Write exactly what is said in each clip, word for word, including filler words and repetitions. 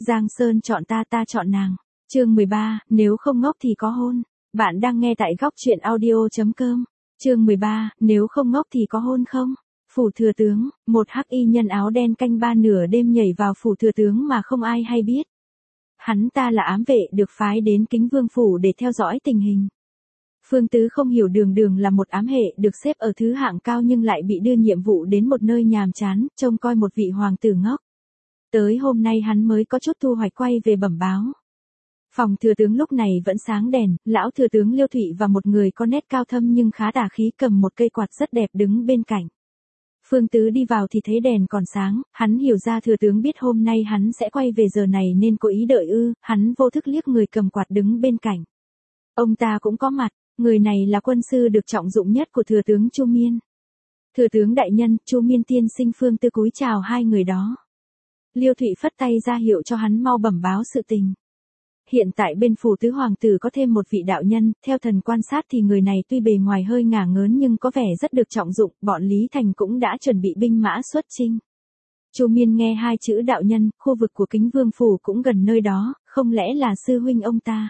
Giang Sơn chọn ta ta chọn nàng. Chương mười ba, nếu không ngốc thì có hôn. Bạn đang nghe tại góc truyện audio chấm com. Chương mười ba, nếu không ngốc thì có hôn không? Phủ thừa tướng, một hắc y nhân áo đen canh ba nửa đêm nhảy vào phủ thừa tướng mà không ai hay biết. Hắn ta là ám vệ được phái đến Kính Vương phủ để theo dõi tình hình. Phương Tứ không hiểu Đường Đường là một ám hệ được xếp ở thứ hạng cao nhưng lại bị đưa nhiệm vụ đến một nơi nhàm chán, trông coi một vị hoàng tử ngốc. Tới hôm nay hắn mới có chút thu hoạch quay về bẩm báo. Phòng thừa tướng lúc này vẫn sáng đèn, lão thừa tướng Liêu Thụy và một người có nét cao thâm nhưng khá tà khí cầm một cây quạt rất đẹp đứng bên cạnh. Phương Tứ đi vào thì thấy đèn còn sáng, hắn hiểu ra thừa tướng biết hôm nay hắn sẽ quay về giờ này nên cố ý đợi ư, hắn vô thức liếc người cầm quạt đứng bên cạnh. Ông ta cũng có mặt, người này là quân sư được trọng dụng nhất của thừa tướng Chu Miên. Thừa tướng đại nhân, Chu Miên tiên sinh. Phương Tứ cúi chào hai người đó. Liêu Thụy phất tay ra hiệu cho hắn mau bẩm báo sự tình. Hiện tại bên phủ tứ hoàng tử có thêm một vị đạo nhân, theo thần quan sát thì người này tuy bề ngoài hơi ngả ngớn nhưng có vẻ rất được trọng dụng, bọn Lý Thành cũng đã chuẩn bị binh mã xuất chinh. Chu Miên nghe hai chữ đạo nhân, khu vực của Kính Vương phủ cũng gần nơi đó, không lẽ là sư huynh ông ta?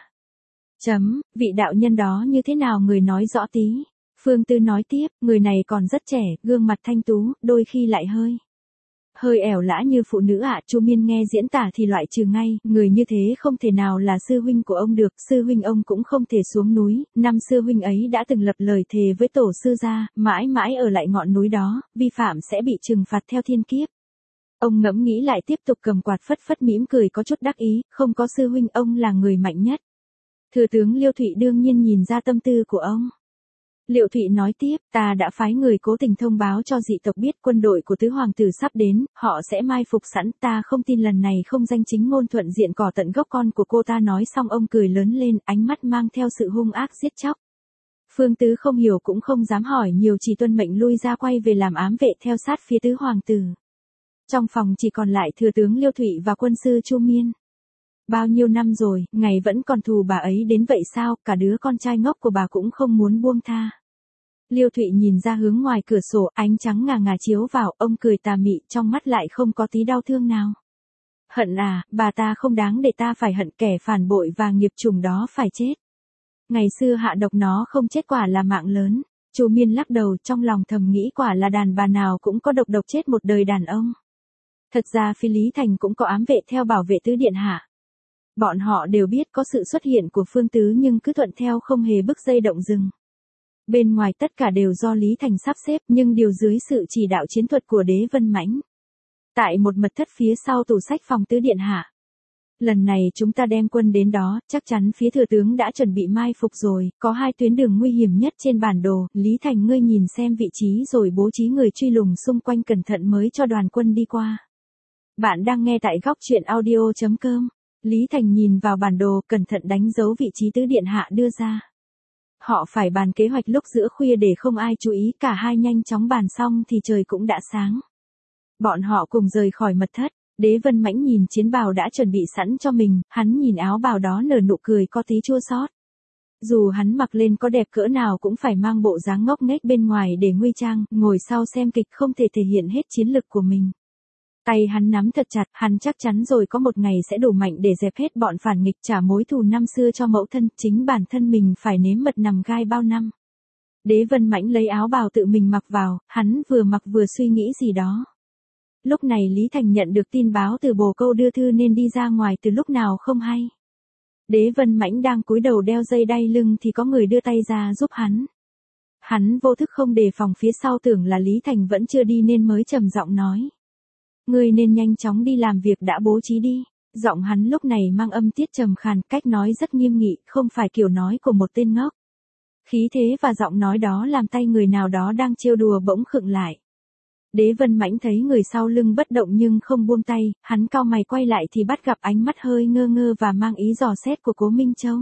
Chấm, vị đạo nhân đó như thế nào người nói rõ tí. Phương Tư nói tiếp, người này còn rất trẻ, gương mặt thanh tú, đôi khi lại hơi hơi ẻo lã như phụ nữ ạ. À. Chu Miên nghe diễn tả thì loại trừ ngay, người như thế không thể nào là sư huynh của ông được, sư huynh ông cũng không thể xuống núi, năm sư huynh ấy đã từng lập lời thề với tổ sư gia, mãi mãi ở lại ngọn núi đó, vi phạm sẽ bị trừng phạt theo thiên kiếp. Ông ngẫm nghĩ lại tiếp tục cầm quạt phất phất mỉm cười có chút đắc ý, không có sư huynh ông là người mạnh nhất. Thừa tướng Liêu Thụy đương nhiên nhìn ra tâm tư của ông. Liêu Thụy nói tiếp, ta đã phái người cố tình thông báo cho dị tộc biết quân đội của tứ hoàng tử sắp đến, họ sẽ mai phục sẵn, ta không tin lần này không danh chính ngôn thuận diện cỏ tận gốc. Con của cô ta nói xong ông cười lớn lên, ánh mắt mang theo sự hung ác giết chóc. Phương Tứ không hiểu cũng không dám hỏi nhiều, chỉ tuân mệnh lui ra quay về làm ám vệ theo sát phía tứ hoàng tử. Trong phòng chỉ còn lại thừa tướng Liêu Thụy và quân sư Chu Miên. Bao nhiêu năm rồi, ngày vẫn còn thù bà ấy đến vậy sao, cả đứa con trai ngốc của bà cũng không muốn buông tha. Liêu Thụy nhìn ra hướng ngoài cửa sổ, ánh trắng ngà ngà chiếu vào, ông cười tà mị, trong mắt lại không có tí đau thương nào. Hận à, bà ta không đáng để ta phải hận, kẻ phản bội và nghiệp chủng đó phải chết. Ngày xưa hạ độc nó không chết quả là mạng lớn. Chu Miên lắc đầu, trong lòng thầm nghĩ quả là đàn bà nào cũng có độc độc chết một đời đàn ông. Thật ra phi Lý Thành cũng có ám vệ theo bảo vệ tứ điện hạ. Bọn họ đều biết có sự xuất hiện của Phương Tứ nhưng cứ thuận theo không hề bứt dây động rừng. Bên ngoài tất cả đều do Lý Thành sắp xếp nhưng điều dưới sự chỉ đạo chiến thuật của Đế Vân Mãnh. Tại một mật thất phía sau tủ sách phòng tứ điện hạ. Lần này chúng ta đem quân đến đó, chắc chắn phía thừa tướng đã chuẩn bị mai phục rồi, có hai tuyến đường nguy hiểm nhất trên bản đồ, Lý Thành ngươi nhìn xem vị trí rồi bố trí người truy lùng xung quanh cẩn thận mới cho đoàn quân đi qua. Bạn đang nghe tại góc truyện audio chấm com. Lý Thành nhìn vào bản đồ, cẩn thận đánh dấu vị trí tứ điện hạ đưa ra. Họ phải bàn kế hoạch lúc giữa khuya để không ai chú ý, cả hai nhanh chóng bàn xong thì trời cũng đã sáng. Bọn họ cùng rời khỏi mật thất, Đế Vân Mãnh nhìn chiến bào đã chuẩn bị sẵn cho mình, hắn nhìn áo bào đó nở nụ cười có tí chua xót. Dù hắn mặc lên có đẹp cỡ nào cũng phải mang bộ dáng ngốc nghếch bên ngoài để nguy trang, ngồi sau xem kịch không thể thể hiện hết chiến lực của mình. Tay hắn nắm thật chặt, hắn chắc chắn rồi có một ngày sẽ đủ mạnh để dẹp hết bọn phản nghịch, trả mối thù năm xưa cho mẫu thân, chính bản thân mình phải nếm mật nằm gai bao năm. Đế Vân Mãnh lấy áo bào tự mình mặc vào, hắn vừa mặc vừa suy nghĩ gì đó. Lúc này Lý Thành nhận được tin báo từ bồ câu đưa thư nên đi ra ngoài từ lúc nào không hay. Đế Vân Mãnh đang cúi đầu đeo dây đai lưng thì có người đưa tay ra giúp hắn. Hắn vô thức không đề phòng phía sau tưởng là Lý Thành vẫn chưa đi nên mới trầm giọng nói. Ngươi nên nhanh chóng đi làm việc đã bố trí đi. Giọng hắn lúc này mang âm tiết trầm khàn, cách nói rất nghiêm nghị, không phải kiểu nói của một tên ngốc. Khí thế và giọng nói đó làm tay người nào đó đang trêu đùa bỗng khựng lại. Đế Vân Mãnh thấy người sau lưng bất động nhưng không buông tay, hắn cau mày quay lại thì bắt gặp ánh mắt hơi ngơ ngơ và mang ý dò xét của Cố Minh Châu.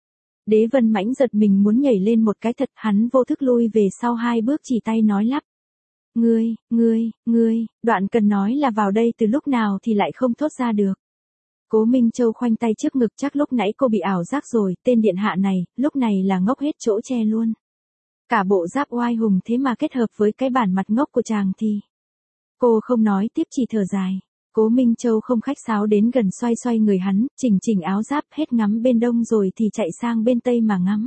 Đế Vân Mãnh giật mình muốn nhảy lên một cái thật, hắn vô thức lui về sau hai bước chỉ tay nói lắp. Ngươi, ngươi, ngươi, đoạn cần nói là vào đây từ lúc nào thì lại không thốt ra được. Cố Minh Châu khoanh tay trước ngực, chắc lúc nãy cô bị ảo giác rồi, tên điện hạ này, lúc này là ngốc hết chỗ che luôn. Cả bộ giáp oai hùng thế mà kết hợp với cái bản mặt ngốc của chàng thì. Cô không nói tiếp chỉ thở dài. Cố Minh Châu không khách sáo đến gần xoay xoay người hắn, chỉnh chỉnh áo giáp hết ngắm bên đông rồi thì chạy sang bên tây mà ngắm.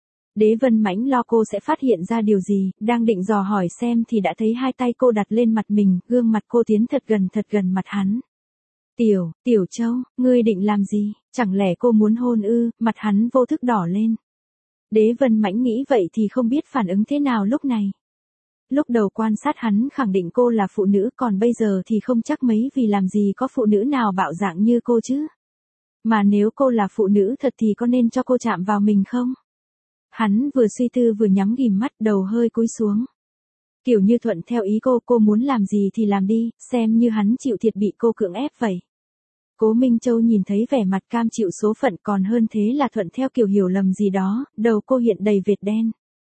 Đế Vân Mãnh lo cô sẽ phát hiện ra điều gì, đang định dò hỏi xem thì đã thấy hai tay cô đặt lên mặt mình, gương mặt cô tiến thật gần thật gần mặt hắn. Tiểu, Tiểu Châu, ngươi định làm gì, chẳng lẽ cô muốn hôn ư, mặt hắn vô thức đỏ lên. Đế Vân Mãnh nghĩ vậy thì không biết phản ứng thế nào lúc này. Lúc đầu quan sát hắn khẳng định cô là phụ nữ, còn bây giờ thì không chắc mấy, vì làm gì có phụ nữ nào bạo dạn như cô chứ. Mà nếu cô là phụ nữ thật thì có nên cho cô chạm vào mình không? Hắn vừa suy tư vừa nhắm ghìm mắt, đầu hơi cúi xuống. Kiểu như thuận theo ý cô, cô muốn làm gì thì làm đi, xem như hắn chịu thiệt bị cô cưỡng ép vậy. Cố Minh Châu nhìn thấy vẻ mặt cam chịu số phận, còn hơn thế là thuận theo kiểu hiểu lầm gì đó, đầu cô hiện đầy vệt đen.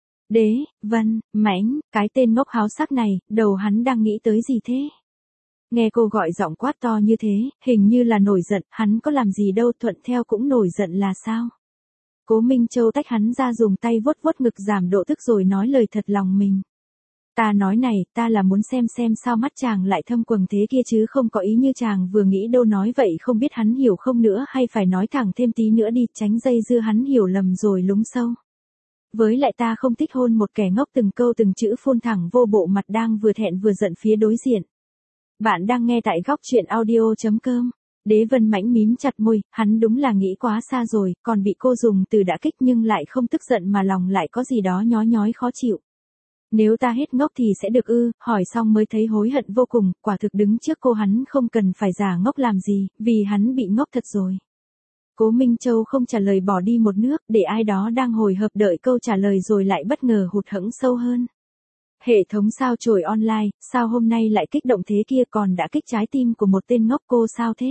Đế Vân Mãnh, cái tên ngốc háo sắc này, đầu hắn đang nghĩ tới gì thế? Nghe cô gọi giọng quát to như thế, hình như là nổi giận, hắn có làm gì đâu, thuận theo cũng nổi giận là sao? Cố Minh Châu tách hắn ra, dùng tay vuốt vuốt ngực giảm độ tức rồi nói lời thật lòng mình. Ta nói này, ta là muốn xem xem sao mắt chàng lại thâm quầng thế kia chứ không có ý như chàng vừa nghĩ đâu. Nói vậy không biết hắn hiểu không nữa, hay phải nói thẳng thêm tí nữa đi, tránh dây dưa hắn hiểu lầm rồi lúng sâu. Với lại ta không thích hôn một kẻ ngốc, từng câu từng chữ phun thẳng vô bộ mặt đang vừa thẹn vừa giận phía đối diện. Bạn đang nghe tại góc truyện audio chấm com. Đế Vân Mãnh mím chặt môi, hắn đúng là nghĩ quá xa rồi, còn bị cô dùng từ đã kích nhưng lại không tức giận mà lòng lại có gì đó nhói nhói khó chịu. Nếu ta hết ngốc thì sẽ được ư? Hỏi xong mới thấy hối hận vô cùng, quả thực đứng trước cô hắn không cần phải giả ngốc làm gì, vì hắn bị ngốc thật rồi. Cố Minh Châu không trả lời, bỏ đi một nước, để ai đó đang hồi hộp đợi câu trả lời rồi lại bất ngờ hụt hẫng sâu hơn. Hệ thống sao chổi online, sao hôm nay lại kích động thế kia, còn đã kích trái tim của một tên ngốc cô sao thế?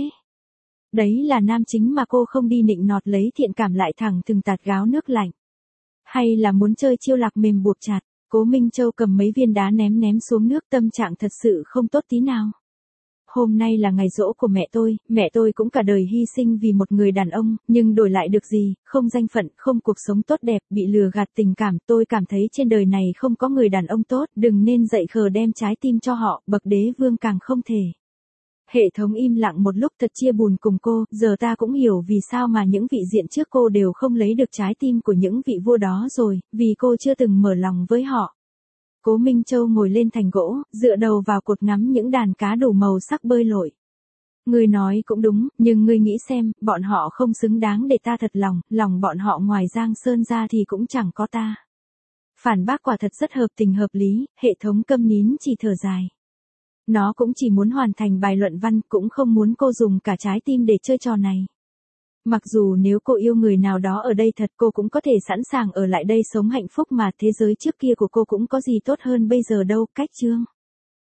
Đấy là nam chính mà cô không đi nịnh nọt lấy thiện cảm lại thẳng thừng tạt gáo nước lạnh. Hay là muốn chơi chiêu lạc mềm buộc chặt? Cố Minh Châu cầm mấy viên đá ném ném xuống nước, tâm trạng thật sự không tốt tí nào. Hôm nay là ngày giỗ của mẹ tôi, mẹ tôi cũng cả đời hy sinh vì một người đàn ông, nhưng đổi lại được gì, không danh phận, không cuộc sống tốt đẹp, bị lừa gạt tình cảm. Tôi cảm thấy trên đời này không có người đàn ông tốt, đừng nên dạy khờ đem trái tim cho họ, bậc đế vương càng không thể. Hệ thống im lặng một lúc thật chia buồn cùng cô, giờ ta cũng hiểu vì sao mà những vị diện trước cô đều không lấy được trái tim của những vị vua đó rồi, vì cô chưa từng mở lòng với họ. Cố Minh Châu ngồi lên thành gỗ, dựa đầu vào cột ngắm những đàn cá đủ màu sắc bơi lội. Ngươi nói cũng đúng, nhưng ngươi nghĩ xem, bọn họ không xứng đáng để ta thật lòng, lòng bọn họ ngoài Giang Sơn ra thì cũng chẳng có ta. Phản bác quả thật rất hợp tình hợp lý, hệ thống câm nín chỉ thở dài. Nó cũng chỉ muốn hoàn thành bài luận văn, cũng không muốn cô dùng cả trái tim để chơi trò này. Mặc dù nếu cô yêu người nào đó ở đây thật, cô cũng có thể sẵn sàng ở lại đây sống hạnh phúc mà, thế giới trước kia của cô cũng có gì tốt hơn bây giờ đâu. Cách chương.